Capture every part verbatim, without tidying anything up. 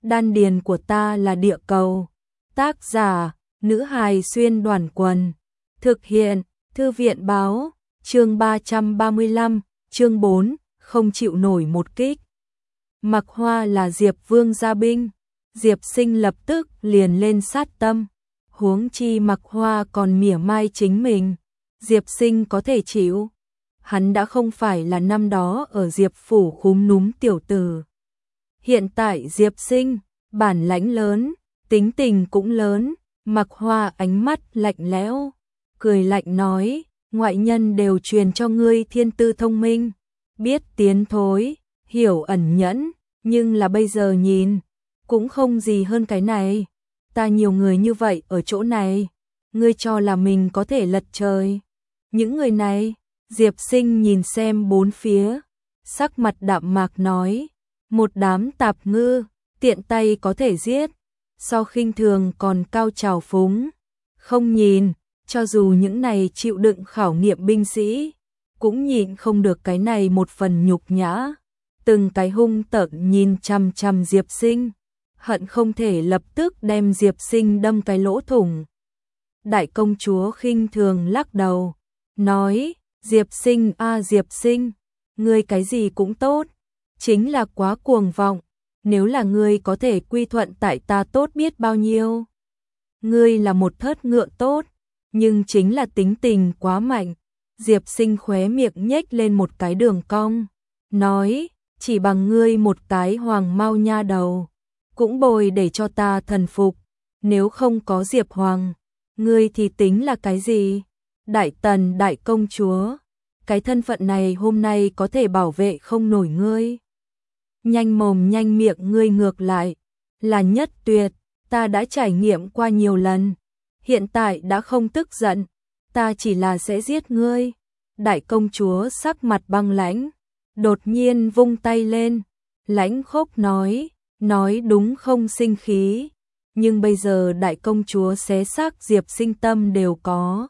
Đan điền của ta là địa cầu. Tác giả, nữ hài xuyên đoàn quần. Thực hiện, thư viện báo, chương ba trăm ba mươi lăm, chương bốn, không chịu nổi một kích. Mặc Hoa là Diệp Vương gia binh, Diệp Sinh lập tức liền lên sát tâm. Huống chi Mặc Hoa còn mỉa mai chính mình, Diệp Sinh có thể chịu. Hắn đã không phải là năm đó ở Diệp phủ khúm núm tiểu tử. Hiện tại Diệp Sinh, bản lãnh lớn, tính tình cũng lớn. Mặc Hoa ánh mắt lạnh lẽo, cười lạnh nói, ngoại nhân đều truyền cho ngươi thiên tư thông minh, biết tiến thối, hiểu ẩn nhẫn, nhưng là bây giờ nhìn, cũng không gì hơn cái này. Ta nhiều người như vậy ở chỗ này, ngươi cho là mình có thể lật trời. Những người này, Diệp Sinh nhìn xem bốn phía, sắc mặt đạm mạc nói, một đám tạp ngư, tiện tay có thể giết, so khinh thường còn cao trào phúng. Không nhìn, cho dù những này chịu đựng khảo nghiệm binh sĩ, cũng nhịn không được cái này một phần nhục nhã. Từng cái hung tợn nhìn chằm chằm Diệp Sinh, hận không thể lập tức đem Diệp Sinh đâm cái lỗ thủng. Đại công chúa khinh thường lắc đầu, nói, Diệp Sinh a Diệp Sinh, ngươi cái gì cũng tốt, chính là quá cuồng vọng, nếu là ngươi có thể quy thuận tại ta tốt biết bao nhiêu. Ngươi là một thớt ngựa tốt, nhưng chính là tính tình quá mạnh. Diệp Sinh khóe miệng nhếch lên một cái đường cong, nói, chỉ bằng ngươi một cái hoàng mao nha đầu, cũng bồi để cho ta thần phục, nếu không có Diệp Hoàng, ngươi thì tính là cái gì? Đại tần đại công chúa, cái thân phận này hôm nay có thể bảo vệ không nổi ngươi. Nhanh mồm nhanh miệng ngươi ngược lại, là nhất tuyệt, ta đã trải nghiệm qua nhiều lần, hiện tại đã không tức giận, ta chỉ là sẽ giết ngươi. Đại công chúa sắc mặt băng lãnh, đột nhiên vung tay lên, lãnh khốc nói, nói đúng không sinh khí, nhưng bây giờ đại công chúa xé xác Diệp Sinh tâm đều có.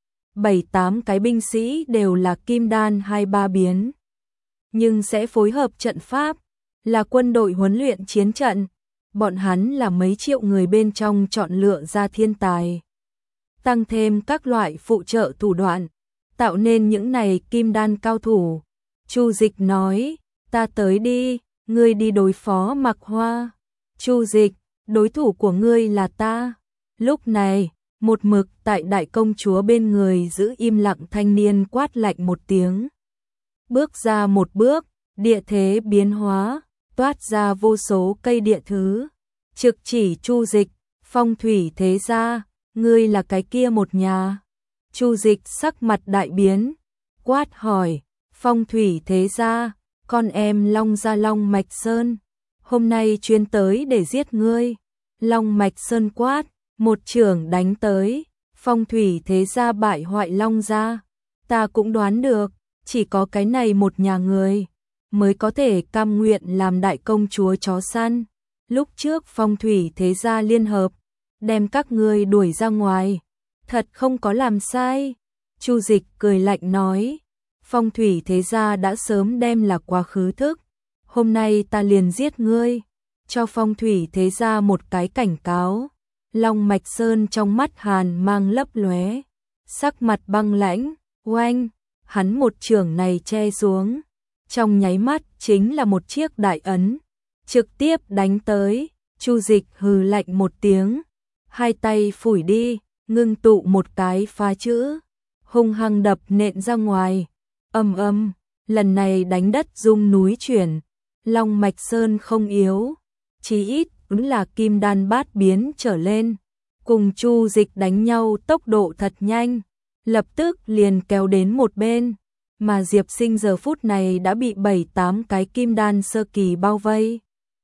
Bảy tám cái binh sĩ đều là kim đan hai ba biến, nhưng sẽ phối hợp trận pháp, là quân đội huấn luyện chiến trận, bọn hắn là mấy triệu người bên trong chọn lựa ra thiên tài, tăng thêm các loại phụ trợ thủ đoạn, tạo nên những này kim đan cao thủ. Chu Dịch nói, ta tới đi, ngươi đi đối phó Mặc Hoa. Chu Dịch, đối thủ của ngươi là ta. Lúc này, một mực tại đại công chúa bên người giữ im lặng thanh niên quát lạnh một tiếng. Bước ra một bước, địa thế biến hóa, toát ra vô số cây địa thứ. Trực chỉ Chu Dịch, phong thủy thế gia, ngươi là cái kia một nhà. Chu Dịch sắc mặt đại biến, quát hỏi, phong thủy thế gia, con em Long gia Long Mạch Sơn, hôm nay chuyên tới để giết ngươi. Long Mạch Sơn quát, một chưởng đánh tới, phong thủy thế gia bại hoại Long gia. Ta cũng đoán được, chỉ có cái này một nhà người mới có thể cam nguyện làm đại công chúa chó săn. Lúc trước phong thủy thế gia liên hợp, đem các ngươi đuổi ra ngoài, thật không có làm sai. Chu Dịch cười lạnh nói, phong thủy thế gia đã sớm đem là quá khứ thức, hôm nay ta liền giết ngươi, cho phong thủy thế gia một cái cảnh cáo. Long Mạch Sơn trong mắt hàn mang lấp lóe, sắc mặt băng lãnh, oanh, hắn một chưởng này che xuống, trong nháy mắt chính là một chiếc đại ấn, trực tiếp đánh tới. Chu Dịch hừ lạnh một tiếng, hai tay phủi đi, ngưng tụ một cái phá chữ, hung hăng đập nện ra ngoài. Ầm ầm, lần này đánh đất rung núi chuyển. Long Mạch Sơn không yếu, chí ít cũng là kim đan bát biến trở lên, cùng Chu Dịch đánh nhau tốc độ thật nhanh, lập tức liền kéo đến một bên, mà Diệp Sinh giờ phút này đã bị bảy tám cái kim đan sơ kỳ bao vây.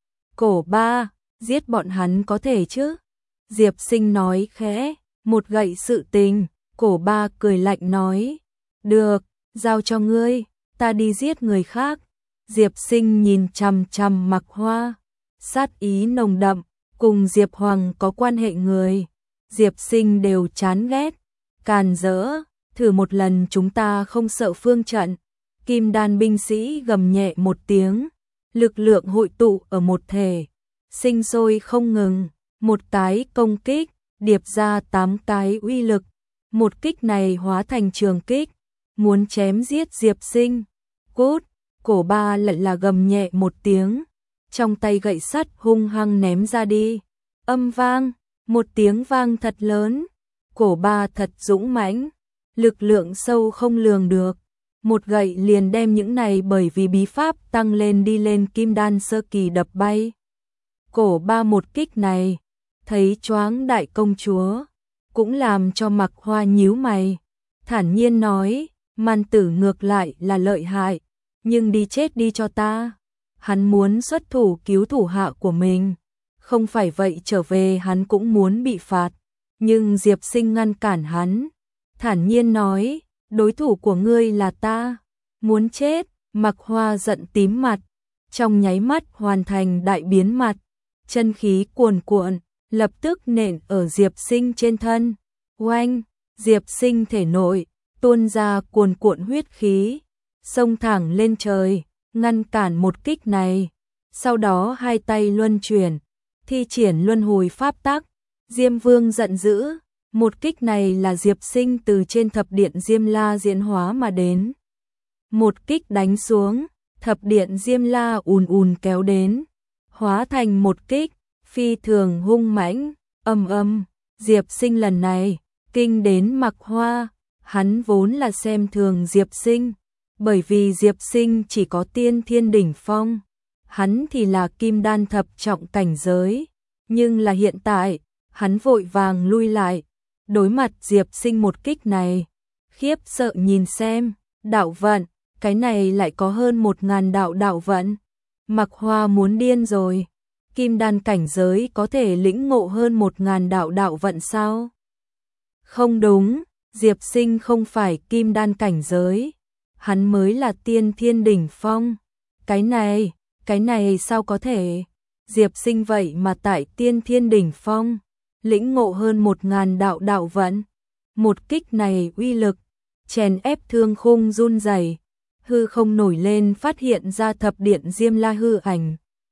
Cổ Ba, giết bọn hắn có thể chứ? Diệp Sinh nói khẽ, một gậy sự tình. Cổ Ba cười lạnh nói, được, giao cho ngươi, ta đi giết người khác. Diệp Sinh nhìn chằm chằm Mặc Hoa, sát ý nồng đậm, cùng Diệp Hoàng có quan hệ người, Diệp Sinh đều chán ghét. Càn rỡ, thử một lần chúng ta không sợ phương trận. Kim đan binh sĩ gầm nhẹ một tiếng, lực lượng hội tụ ở một thể, sinh sôi không ngừng, một cái công kích, điệp ra tám cái uy lực, một kích này hóa thành trường kích, muốn chém giết Diệp Sinh. Cút, cổ ba lại là gầm nhẹ một tiếng, trong tay gậy sắt hung hăng ném ra đi, âm vang, một tiếng vang thật lớn, cổ ba thật dũng mãnh, lực lượng sâu không lường được, một gậy liền đem những này bởi vì bí pháp tăng lên đi lên kim đan sơ kỳ đập bay. Cổ ba một kích này, thấy choáng đại công chúa, cũng làm cho Mạc Hoa nhíu mày, thản nhiên nói, Man tử ngược lại là lợi hại, nhưng đi chết đi cho ta. Hắn muốn xuất thủ cứu thủ hạ của mình, không phải vậy trở về hắn cũng muốn bị phạt, nhưng Diệp Sinh ngăn cản hắn, thản nhiên nói, đối thủ của ngươi là ta, muốn chết. Mạc Hoa giận tím mặt, trong nháy mắt hoàn thành đại biến mặt, chân khí cuồn cuộn, lập tức nện ở Diệp Sinh trên thân. Oanh, Diệp Sinh thể nội tuôn ra cuồn cuộn huyết khí, xông thẳng lên trời, ngăn cản một kích này. Sau đó hai tay luân chuyển, thi triển luân hồi pháp tắc. Diêm Vương giận dữ, một kích này là Diệp Sinh từ trên thập điện Diêm La diễn hóa mà đến. Một kích đánh xuống, thập điện Diêm La ùn ùn kéo đến, hóa thành một kích phi thường hung mãnh, âm âm. Diệp Sinh lần này kinh đến Mạc Hoa, hắn vốn là xem thường Diệp Sinh, bởi vì Diệp Sinh chỉ có tiên thiên đỉnh phong, hắn thì là kim đan thập trọng cảnh giới, nhưng là hiện tại, hắn vội vàng lui lại, đối mặt Diệp Sinh một kích này, khiếp sợ nhìn xem, đạo vận, cái này lại có hơn một ngàn đạo đạo vận. Mạc Hoa muốn điên rồi, kim đan cảnh giới có thể lĩnh ngộ hơn một ngàn đạo đạo vận sao? Không đúng, Diệp Sinh không phải kim đan cảnh giới, hắn mới là tiên thiên đỉnh phong. Cái này, cái này sao có thể? Diệp Sinh vậy mà tại tiên thiên đỉnh phong, lĩnh ngộ hơn một ngàn đạo đạo vận. Một kích này uy lực, chèn ép thương khung run rẩy, hư không nổi lên phát hiện ra thập điện Diêm La hư ảnh.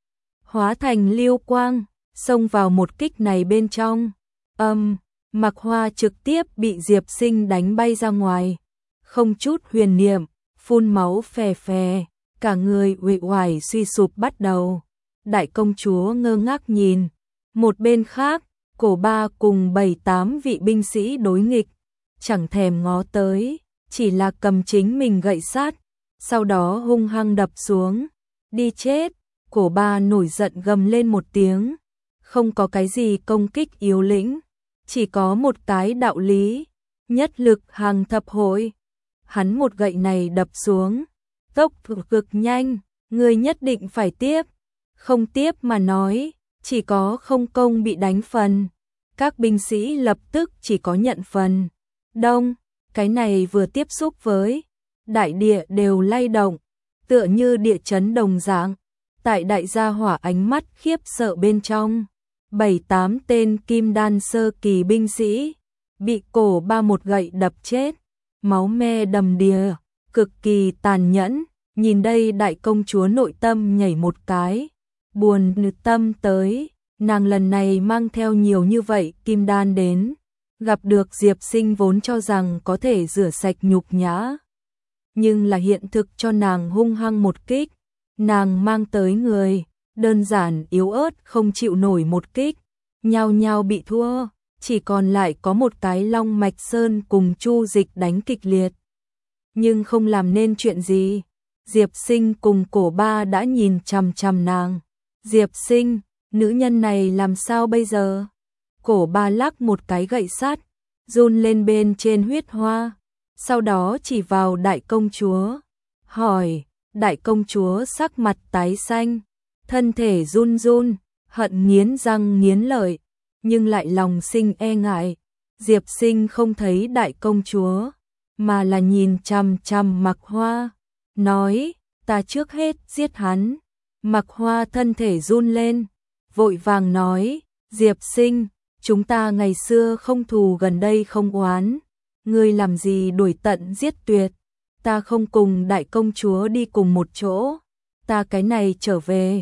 Hóa thành lưu quang, xông vào một kích này bên trong. Âm, Mạc Hoa trực tiếp bị Diệp Sinh đánh bay ra ngoài, không chút huyền niệm, phun máu phè phè, cả người uể oải suy sụp bắt đầu. Đại công chúa ngơ ngác nhìn, một bên khác, cổ ba cùng bảy tám vị binh sĩ đối nghịch, chẳng thèm ngó tới, chỉ là cầm chính mình gậy sắt, sau đó hung hăng đập xuống. Đi chết, cổ ba nổi giận gầm lên một tiếng, không có cái gì công kích yếu lĩnh, chỉ có một cái đạo lý, nhất lực hàng thập hội. Hắn một gậy này đập xuống, tốc độ cực nhanh, người nhất định phải tiếp, không tiếp mà nói, chỉ có không công bị đánh phần. Các binh sĩ lập tức chỉ có nhận phần. Đông, cái này vừa tiếp xúc với đại địa đều lay động, tựa như địa chấn đồng dạng. Tại đại gia hỏa ánh mắt khiếp sợ bên trong, bảy tám tên kim đan sơ kỳ binh sĩ bị cổ ba một gậy đập chết, máu me đầm đìa, cực kỳ tàn nhẫn. Nhìn đây đại công chúa nội tâm nhảy một cái, buồn nư tâm tới, nàng lần này mang theo nhiều như vậy kim đan đến, gặp được Diệp Sinh vốn cho rằng có thể rửa sạch nhục nhã, nhưng là hiện thực cho nàng hung hăng một kích. Nàng mang tới người, đơn giản yếu ớt không chịu nổi một kích, nhao nhao bị thua, chỉ còn lại có một cái Long Mạch Sơn cùng Chu Dịch đánh kịch liệt. Nhưng không làm nên chuyện gì, Diệp Sinh cùng cổ ba đã nhìn chằm chằm nàng. Diệp Sinh, nữ nhân này làm sao bây giờ? Cổ ba lắc một cái gậy sắt, run lên bên trên huyết hoa, sau đó chỉ vào đại công chúa, hỏi. Đại công chúa sắc mặt tái xanh, thân thể run run, hận nghiến răng nghiến lợi, nhưng lại lòng sinh e ngại. Diệp Sinh không thấy đại công chúa, mà là nhìn chằm chằm Mạc Hoa, nói, ta trước hết giết hắn. Mạc Hoa thân thể run lên, vội vàng nói, Diệp Sinh, chúng ta ngày xưa không thù gần đây không oán, ngươi làm gì đuổi tận giết tuyệt. Ta không cùng đại công chúa đi cùng một chỗ, ta cái này trở về,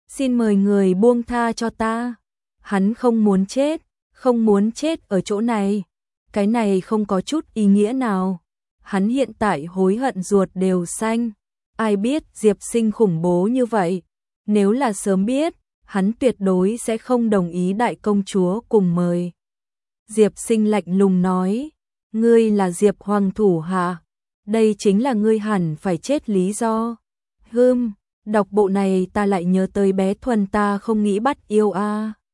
Xin mời người buông tha cho ta. Hắn không muốn chết, không muốn chết ở chỗ này. Cái này không có chút ý nghĩa nào. Hắn hiện tại hối hận ruột đều xanh. Ai biết Diệp Sinh khủng bố như vậy. Nếu là sớm biết, hắn tuyệt đối sẽ không đồng ý đại công chúa cùng mời. Diệp Sinh lạnh lùng nói, ngươi là Diệp Hoàng thủ hạ. Đây chính là ngươi hẳn phải chết lý do. Hừm, đọc bộ này ta lại nhớ tới bé Thuần ta không nghĩ bắt yêu a.